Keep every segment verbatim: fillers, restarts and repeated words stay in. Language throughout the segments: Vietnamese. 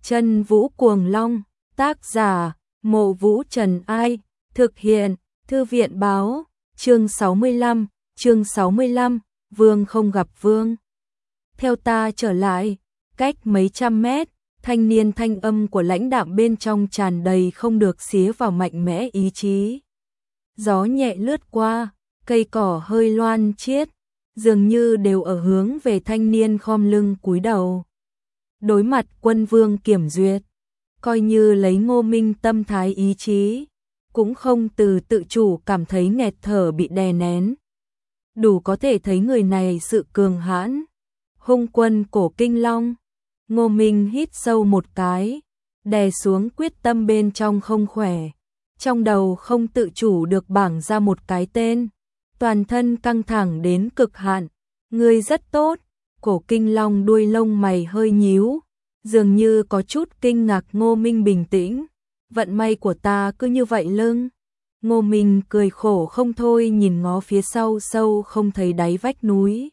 Chân Vũ Cuồng Long, tác giả, Mộ Vũ Trần Ai, thực hiện, Thư viện Báo, chương sáu mươi lăm, chương sáu mươi lăm, Vương không gặp Vương. Theo ta trở lại, cách mấy trăm mét, thanh niên thanh âm của lãnh đạm bên trong tràn đầy không được xía vào mạnh mẽ ý chí. Gió nhẹ lướt qua, cây cỏ hơi loan chiết, dường như đều ở hướng về thanh niên khom lưng cúi đầu. Đối mặt Quân Vương kiểm duyệt, coi như lấy Ngô Minh tâm thái ý chí, cũng không từ tự chủ cảm thấy nghẹt thở bị đè nén. Đủ có thể thấy người này sự cường hãn. Hung quân cổ kinh long. Ngô Minh hít sâu một cái, đè xuống quyết tâm bên trong không khỏe. Trong đầu không tự chủ được bảng ra một cái tên. Toàn thân căng thẳng đến cực hạn. Ngươi rất tốt. Cổ kinh long đuôi lông mày hơi nhíu, dường như có chút kinh ngạc. Ngô Minh bình tĩnh. Vận may của ta cứ như vậy lưng. Ngô Minh cười khổ không thôi, nhìn ngó phía sau sâu không thấy đáy vách núi.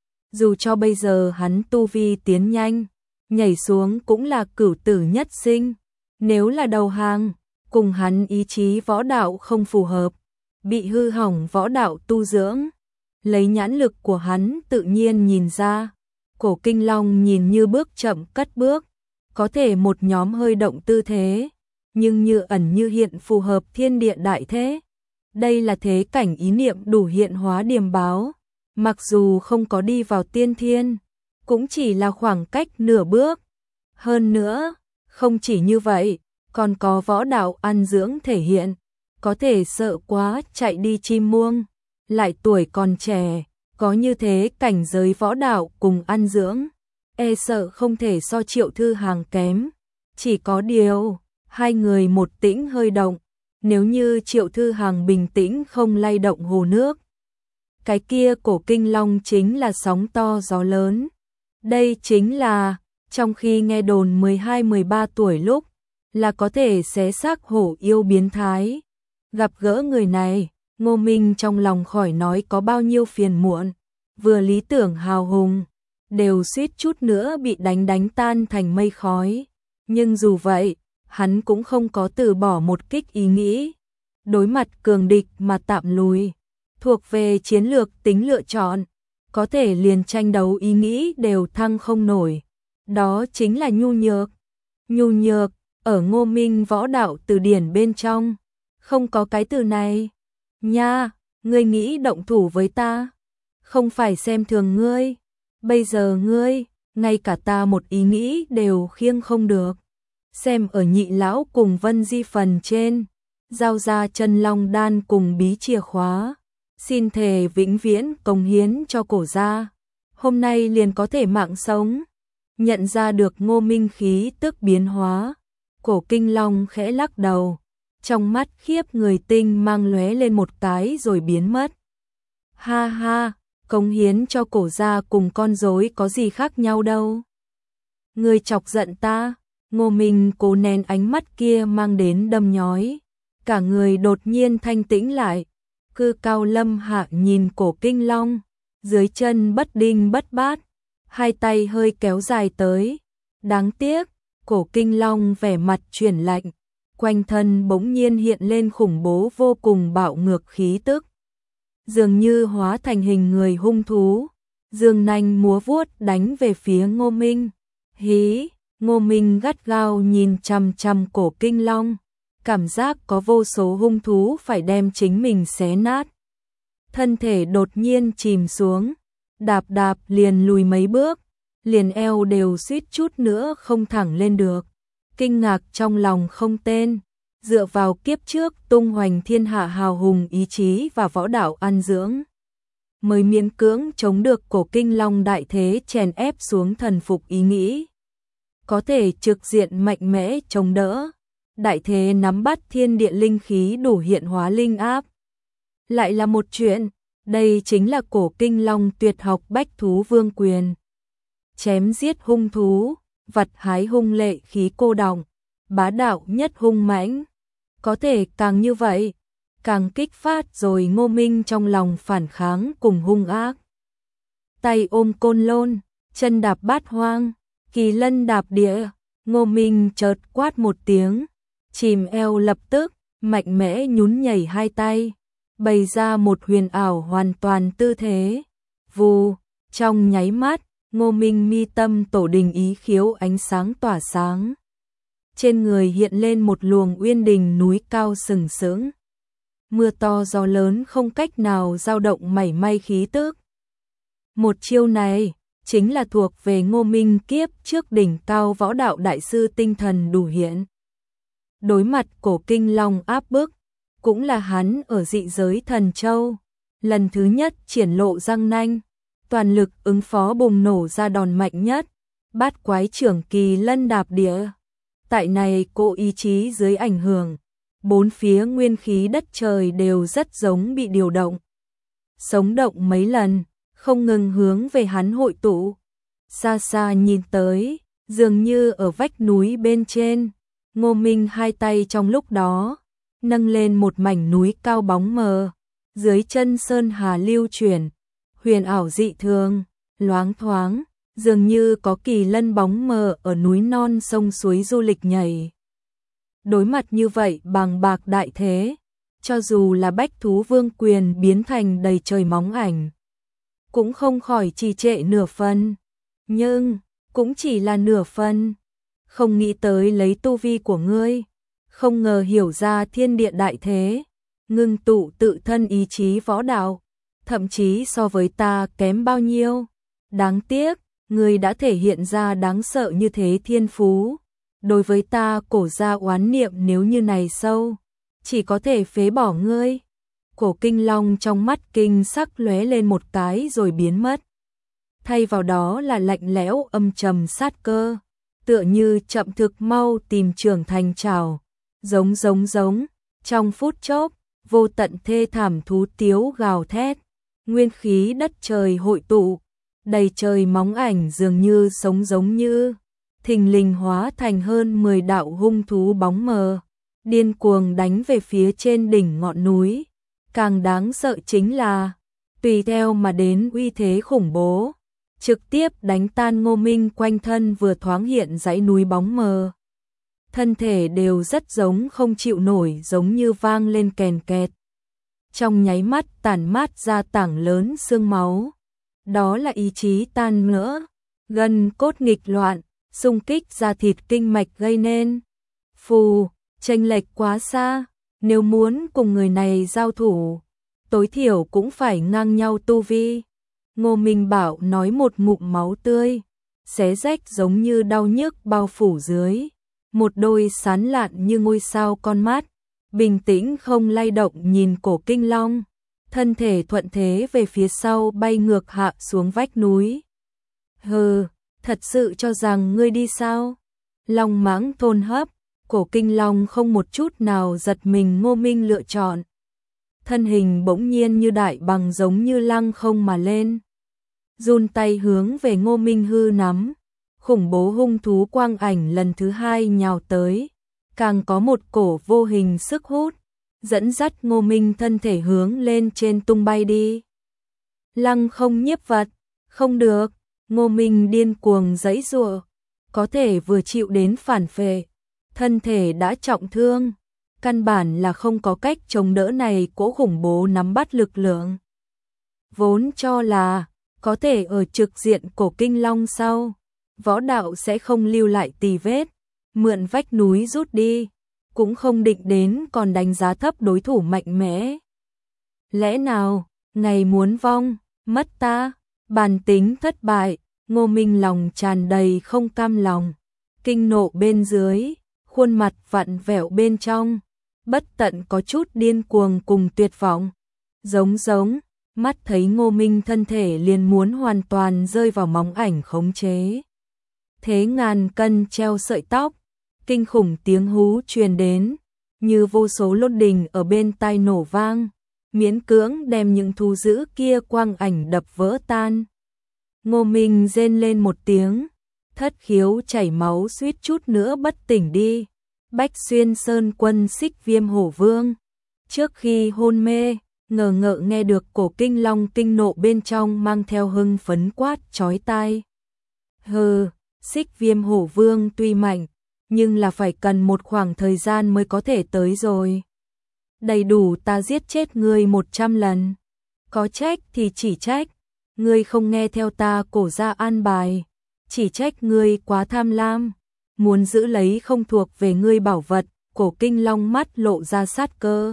Dù cho bây giờ hắn tu vi tiến nhanh, nhảy xuống cũng là cửu tử nhất sinh. Nếu là đầu hàng, cùng hắn ý chí võ đạo không phù hợp, bị hư hỏng võ đạo tu dưỡng. Lấy nhãn lực của hắn tự nhiên nhìn ra, cổ kinh long nhìn như bước chậm cất bước, có thể một nhóm hơi động tư thế, nhưng như ẩn như hiện phù hợp thiên địa đại thế. Đây là thế cảnh ý niệm đủ hiện hóa điềm báo, mặc dù không có đi vào tiên thiên, cũng chỉ là khoảng cách nửa bước. Hơn nữa, không chỉ như vậy, còn có võ đạo ăn dưỡng thể hiện, có thể sợ quá chạy đi chim muông, lại tuổi còn trẻ, có như thế cảnh giới võ đạo cùng ăn dưỡng, e sợ không thể so Triệu Thư Hàng kém. Chỉ có điều, hai người một tĩnh hơi động, nếu như Triệu Thư Hàng bình tĩnh không lay động hồ nước, cái kia cổ kinh long chính là sóng to gió lớn. Đây chính là, trong khi nghe đồn mười hai mười ba tuổi lúc, là có thể xé xác hổ yêu biến thái. Gặp gỡ người này, Ngô Minh trong lòng khỏi nói có bao nhiêu phiền muộn, vừa lý tưởng hào hùng, đều suýt chút nữa bị đánh đánh tan thành mây khói. Nhưng dù vậy, hắn cũng không có từ bỏ một kích ý nghĩ. Đối mặt cường địch mà tạm lùi, thuộc về chiến lược tính lựa chọn, có thể liền tranh đấu ý nghĩ đều thăng không nổi. Đó chính là nhu nhược. Nhu nhược, ở Ngô Minh võ đạo từ điển bên trong, không có cái từ này. Nha, ngươi nghĩ động thủ với ta, không phải xem thường ngươi. Bây giờ ngươi, ngay cả ta một ý nghĩ đều khiêng không được. Xem ở Nhị lão cùng Vân Di phần trên, giao ra chân long đan cùng bí chìa khóa, xin thề vĩnh viễn cống hiến cho cổ gia, hôm nay liền có thể mạng sống. Nhận ra được Ngô Minh khí tức biến hóa, cổ kinh long khẽ lắc đầu, trong mắt khiếp người tinh mang lóe lên một cái rồi biến mất. Ha ha, cống hiến cho cổ gia cùng con rối có gì khác nhau đâu. Ngươi chọc giận ta. Ngô Minh cố nén ánh mắt kia mang đến đâm nhói, cả người đột nhiên thanh tĩnh lại, cư cao lâm hạ nhìn cổ kinh long, dưới chân bất đinh bất bát, hai tay hơi kéo dài tới. Đáng tiếc, cổ kinh long vẻ mặt chuyển lạnh, quanh thân bỗng nhiên hiện lên khủng bố vô cùng bạo ngược khí tức, dường như hóa thành hình người hung thú, dương nanh múa vuốt đánh về phía Ngô Minh. Hí! Ngô Minh gắt gao nhìn chằm chằm cổ kinh long, cảm giác có vô số hung thú phải đem chính mình xé nát. Thân thể đột nhiên chìm xuống, đạp đạp liền lùi mấy bước, liền eo đều suýt chút nữa không thẳng lên được. Kinh ngạc trong lòng không tên, dựa vào kiếp trước tung hoành thiên hạ hào hùng ý chí và võ đạo ăn dưỡng, mới miễn cưỡng chống được cổ kinh long đại thế chèn ép xuống thần phục ý nghĩ. Có thể trực diện mạnh mẽ chống đỡ, đại thế nắm bắt thiên địa linh khí đủ hiện hóa linh áp. Lại là một chuyện, đây chính là cổ kinh long tuyệt học bách thú vương quyền. Chém giết hung thú, vặt hái hung lệ khí cô đọng, bá đạo nhất hung mãnh. Có thể càng như vậy, càng kích phát rồi Ngô Minh trong lòng phản kháng cùng hung ác. Tay ôm côn lôn, chân đạp bát hoang, kỳ lân đạp địa, Ngô Minh chợt quát một tiếng, chìm eo lập tức, mạnh mẽ nhún nhảy hai tay, bày ra một huyền ảo hoàn toàn tư thế. Vù, trong nháy mắt, Ngô Minh mi tâm tổ đình ý khiếu ánh sáng tỏa sáng. Trên người hiện lên một luồng uyên đình núi cao sừng sững. Mưa to gió lớn không cách nào dao động mảy may khí tức. Một chiêu này chính là thuộc về Ngô Minh kiếp trước đỉnh cao võ đạo đại sư tinh thần đủ hiện. Đối mặt Cổ Kinh Long áp bức, cũng là hắn ở dị giới Thần Châu, lần thứ nhất triển lộ răng nanh, toàn lực ứng phó bùng nổ ra đòn mạnh nhất, Bát Quái Trưởng Kỳ Lân Đạp Địa. Tại này cỗ ý chí dưới ảnh hưởng, bốn phía nguyên khí đất trời đều rất giống bị điều động. Sống động mấy lần, không ngừng hướng về hắn hội tụ. Xa xa nhìn tới, dường như ở vách núi bên trên, Ngô Minh hai tay trong lúc đó, nâng lên một mảnh núi cao bóng mờ, dưới chân sơn hà lưu chuyển, huyền ảo dị thường, loáng thoáng, dường như có kỳ lân bóng mờ ở núi non sông suối du lịch nhảy. Đối mặt như vậy bằng bạc đại thế, cho dù là bách thú vương quyền biến thành đầy trời móng ảnh, cũng không khỏi trì trệ nửa phần, nhưng cũng chỉ là nửa phần. Không nghĩ tới lấy tu vi của ngươi, không ngờ hiểu ra thiên địa đại thế, ngưng tụ tự thân ý chí võ đạo, thậm chí so với ta kém bao nhiêu. Đáng tiếc, ngươi đã thể hiện ra đáng sợ như thế thiên phú. Đối với ta Cổ gia oán niệm nếu như này sâu, chỉ có thể phế bỏ ngươi. Cổ Kinh Long trong mắt kinh sắc lóe lên một cái rồi biến mất. Thay vào đó là lạnh lẽo âm trầm sát cơ, tựa như chậm thực mau tìm trưởng thành trảo, giống giống giống, trong phút chốc, vô tận thê thảm thú tiếu gào thét, nguyên khí đất trời hội tụ, đầy trời móng ảnh dường như sống giống như, thình lình hóa thành hơn mười đạo hung thú bóng mờ, điên cuồng đánh về phía trên đỉnh ngọn núi. Càng đáng sợ chính là, tùy theo mà đến uy thế khủng bố, trực tiếp đánh tan Ngô Minh quanh thân vừa thoáng hiện dãy núi bóng mờ. Thân thể đều rất giống không chịu nổi, giống như vang lên kèn kẹt. Trong nháy mắt tản mát ra tảng lớn xương máu. Đó là ý chí tan nữa, gân cốt nghịch loạn, xung kích ra thịt kinh mạch gây nên. Phù, chênh lệch quá xa, nếu muốn cùng người này giao thủ, tối thiểu cũng phải ngang nhau tu vi. Ngô Minh Bảo nói một ngụm máu tươi, xé rách giống như đau nhức bao phủ dưới. Một đôi sán lạn như ngôi sao con mắt, bình tĩnh không lay động nhìn Cổ Kinh Long, thân thể thuận thế về phía sau bay ngược hạ xuống vách núi. Hừ, thật sự cho rằng ngươi đi sao? Long mãng thôn hấp, Cổ Kinh Long không một chút nào giật mình Ngô Minh lựa chọn. Thân hình bỗng nhiên như đại bằng giống như lăng không mà lên. Run tay hướng về Ngô Minh hư nắm. Khủng bố hung thú quang ảnh lần thứ hai nhào tới. Càng có một cổ vô hình sức hút, dẫn dắt Ngô Minh thân thể hướng lên trên tung bay đi. Lăng không nhiếp vật, không được, Ngô Minh điên cuồng giãy giụa, có thể vừa chịu đến phản phệ, thân thể đã trọng thương, căn bản là không có cách chống đỡ này cỗ khủng bố nắm bắt lực lượng. Vốn cho là có thể ở trực diện Cổ Kinh Long sau, võ đạo sẽ không lưu lại tì vết, mượn vách núi rút đi, cũng không định đến còn đánh giá thấp đối thủ mạnh mẽ. Lẽ nào, ngày muốn vong, mất ta, bản tính thất bại, Ngô Minh lòng tràn đầy không cam lòng, kinh nộ bên dưới, khuôn mặt vặn vẹo bên trong, bất tận có chút điên cuồng cùng tuyệt vọng. Giống giống, mắt thấy Ngô Minh thân thể liền muốn hoàn toàn rơi vào móng ảnh khống chế. Thế ngàn cân treo sợi tóc, kinh khủng tiếng hú truyền đến, như vô số lốt đình ở bên tai nổ vang, miễn cưỡng đem những thú dữ kia quang ảnh đập vỡ tan. Ngô Minh rên lên một tiếng, thất khiếu chảy máu suýt chút nữa bất tỉnh đi. Bách Xuyên Sơn Quân Xích Viêm Hổ Vương, trước khi hôn mê, ngờ ngợ nghe được Cổ Kinh Long kinh nộ bên trong mang theo hưng phấn quát chói tai. Hừ, Xích Viêm Hổ Vương tuy mạnh, nhưng là phải cần một khoảng thời gian mới có thể tới rồi. Đầy đủ ta giết chết ngươi một trăm lần. Có trách thì chỉ trách, ngươi không nghe theo ta cổ ra an bài, chỉ trách ngươi quá tham lam, muốn giữ lấy không thuộc về ngươi bảo vật. Cổ Kinh Long mắt lộ ra sát cơ.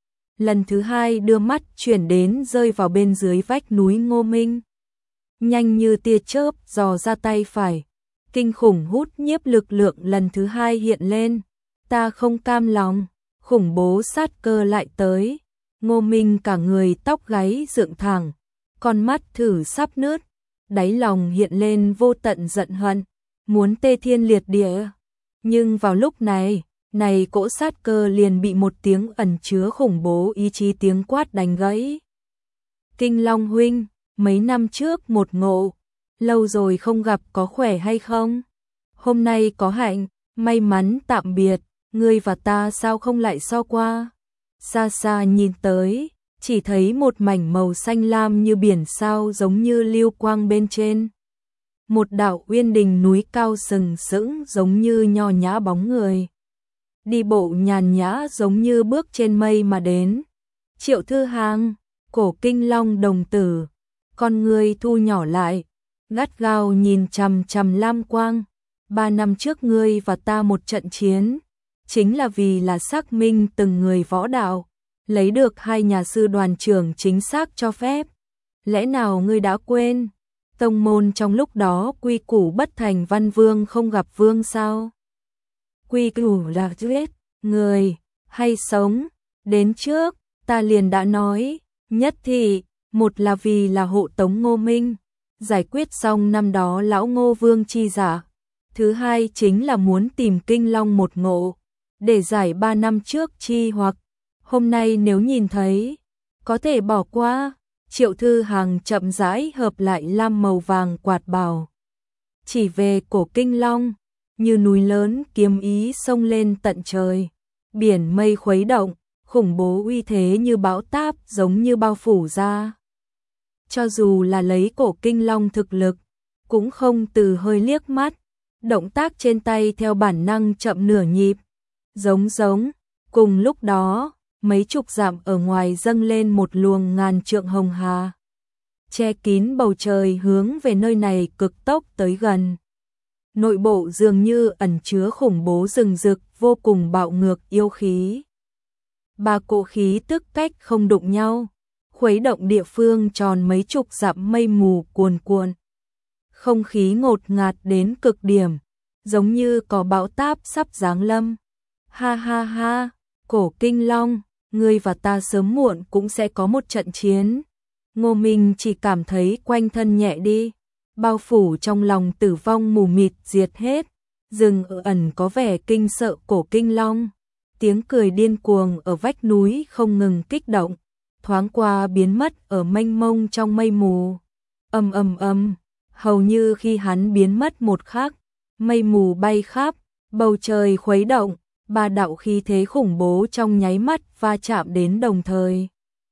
Lần thứ hai đưa mắt chuyển đến rơi vào bên dưới vách núi Ngô Minh. Nhanh như tia chớp dò ra tay phải. Kinh khủng hút nhiếp lực lượng lần thứ hai hiện lên. Ta không cam lòng, khủng bố sát cơ lại tới. Ngô Minh cả người tóc gáy dựng thẳng, con mắt thử sắp nứt, đáy lòng hiện lên vô tận giận hận, muốn tê thiên liệt địa. Nhưng vào lúc này, này cỗ sát cơ liền bị một tiếng ẩn chứa khủng bố ý chí tiếng quát đánh gãy. Kinh Long huynh, mấy năm trước một ngộ, lâu rồi không gặp, có khỏe hay không? Hôm nay có hạnh, may mắn tạm biệt, ngươi và ta sao không lại so qua? Xa xa nhìn tới, chỉ thấy một mảnh màu xanh lam như biển sao giống như lưu quang bên trên. Một đạo uyên đình núi cao sừng sững giống như nho nhã bóng người. Đi bộ nhàn nhã giống như bước trên mây mà đến. Triệu Thư Hàng, Cổ Kinh Long đồng tử, con người thu nhỏ lại, gắt gao nhìn chằm chằm lam quang. Ba năm trước ngươi và ta một trận chiến, chính là vì là xác minh từng người võ đạo, lấy được hai nhà sư đoàn trưởng chính xác cho phép. Lẽ nào ngươi đã quên? Tông môn trong lúc đó quy củ bất thành văn vương không gặp vương sao? Quy củ là giết người hay sống, đến trước ta liền đã nói, nhất thì một là vì là hộ tống Ngô Minh, giải quyết xong năm đó lão Ngô Vương chi giả, thứ hai chính là muốn tìm Kinh Long một ngộ, để giải ba năm trước chi hoặc. Hôm nay nếu nhìn thấy, có thể bỏ qua. Triệu Thư Hàng chậm rãi hợp lại lam màu vàng quạt bảo, chỉ về Cổ Kinh Long, như núi lớn kiếm ý xông lên tận trời, biển mây khuấy động, khủng bố uy thế như bão táp giống như bao phủ ra. Cho dù là lấy Cổ Kinh Long thực lực, cũng không từ hơi liếc mắt, động tác trên tay theo bản năng chậm nửa nhịp, giống giống. Cùng lúc đó, mấy chục dặm ở ngoài dâng lên một luồng ngàn trượng hồng hà, che kín bầu trời hướng về nơi này cực tốc tới gần. Nội bộ dường như ẩn chứa khủng bố rừng rực vô cùng bạo ngược yêu khí. Ba cỗ khí tức cách không đụng nhau, khuấy động địa phương tròn mấy chục dặm mây mù cuồn cuộn. Không khí ngột ngạt đến cực điểm, giống như có bão táp sắp giáng lâm. Ha ha ha, Cổ Kinh Long, ngươi và ta sớm muộn cũng sẽ có một trận chiến. Ngô Minh chỉ cảm thấy quanh thân nhẹ đi, bao phủ trong lòng tử vong mù mịt diệt hết, rừng ở ẩn có vẻ kinh sợ Cổ Kinh Long. Tiếng cười điên cuồng ở vách núi không ngừng kích động, thoáng qua biến mất ở mênh mông trong mây mù. Ầm ầm ầm, hầu như khi hắn biến mất một khắc, mây mù bay khắp, bầu trời khuấy động, ba đạo khí thế khủng bố trong nháy mắt va chạm đến đồng thời.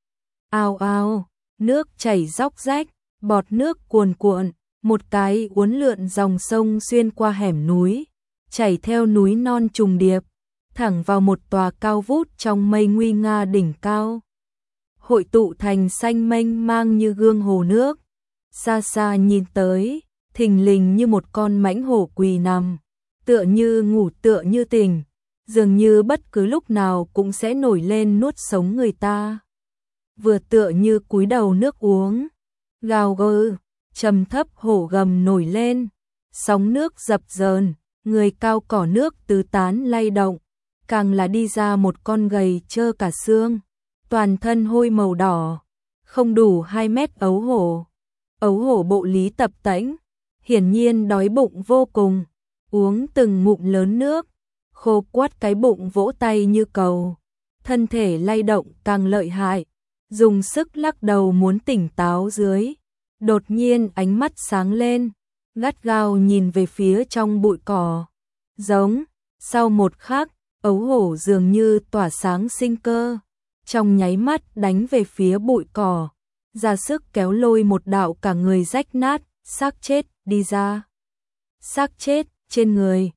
Ao ao, nước chảy róc rách, bọt nước cuồn cuộn, một cái uốn lượn dòng sông xuyên qua hẻm núi, chảy theo núi non trùng điệp, thẳng vào một tòa cao vút trong mây nguy nga đỉnh cao. Hội tụ thành xanh mênh mang như gương hồ nước, xa xa nhìn tới, thình lình như một con mãnh hổ quỳ nằm, tựa như ngủ tựa như tỉnh, dường như bất cứ lúc nào cũng sẽ nổi lên nuốt sống người ta. Vừa tựa như cúi đầu nước uống, gào gừ, trầm thấp hổ gầm nổi lên, sóng nước dập dờn, người cao cỏ nước tứ tán lay động, càng là đi ra một con gầy trơ cả xương, toàn thân hôi màu đỏ, không đủ hai mét ấu hổ. Ấu hổ bộ lý tập tễnh, hiển nhiên đói bụng vô cùng, uống từng ngụm lớn nước, khô quắt cái bụng vỗ tay như cầu, thân thể lay động càng lợi hại, dùng sức lắc đầu muốn tỉnh táo dưới. Đột nhiên ánh mắt sáng lên, gắt gao nhìn về phía trong bụi cỏ. Giống, sau một khắc, ấu hổ dường như tỏa sáng sinh cơ, trong nháy mắt đánh về phía bụi cỏ, ra sức kéo lôi một đạo cả người rách nát, xác chết đi ra. Xác chết trên người,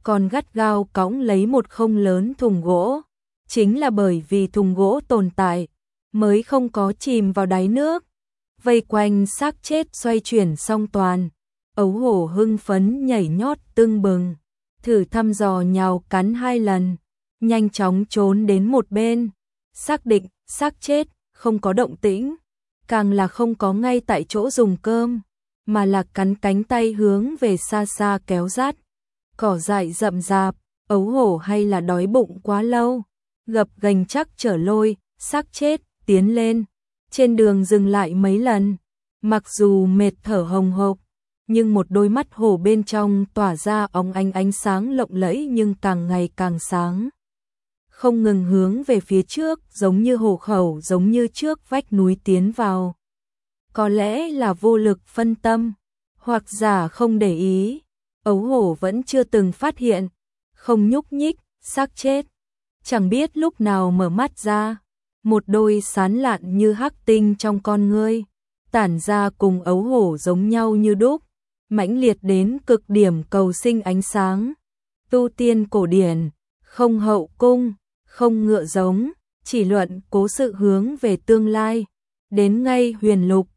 còn gắt gao cõng lấy một không lớn thùng gỗ. Chính là bởi vì thùng gỗ tồn tại, mới không có chìm vào đáy nước. Vây quanh xác chết xoay chuyển song toàn, ấu hổ hưng phấn nhảy nhót tưng bừng, thử thăm dò nhào cắn hai lần, nhanh chóng trốn đến một bên, xác định xác chết không có động tĩnh, càng là không có ngay tại chỗ dùng cơm, mà là cắn cánh tay hướng về xa xa kéo dắt. Cỏ dại rậm rạp, ấu hổ hay là đói bụng quá lâu, gập ghềnh chắc trở lôi, xác chết, tiến lên. Trên đường dừng lại mấy lần, mặc dù mệt thở hồng hộc, nhưng một đôi mắt hổ bên trong tỏa ra óng ánh ánh sáng lộng lẫy nhưng càng ngày càng sáng. Không ngừng hướng về phía trước, giống như hổ khẩu, giống như trước vách núi tiến vào. Có lẽ là vô lực phân tâm, hoặc giả không để ý, ấu hổ vẫn chưa từng phát hiện, không nhúc nhích, xác chết. Chẳng biết lúc nào mở mắt ra, một đôi sán lạn như hắc tinh trong con ngươi, tản ra cùng ấu hổ giống nhau như đúc, mãnh liệt đến cực điểm cầu sinh ánh sáng. Tu tiên cổ điển, không hậu cung, không ngựa giống, chỉ luận cố sự hướng về tương lai, đến ngay huyền lục,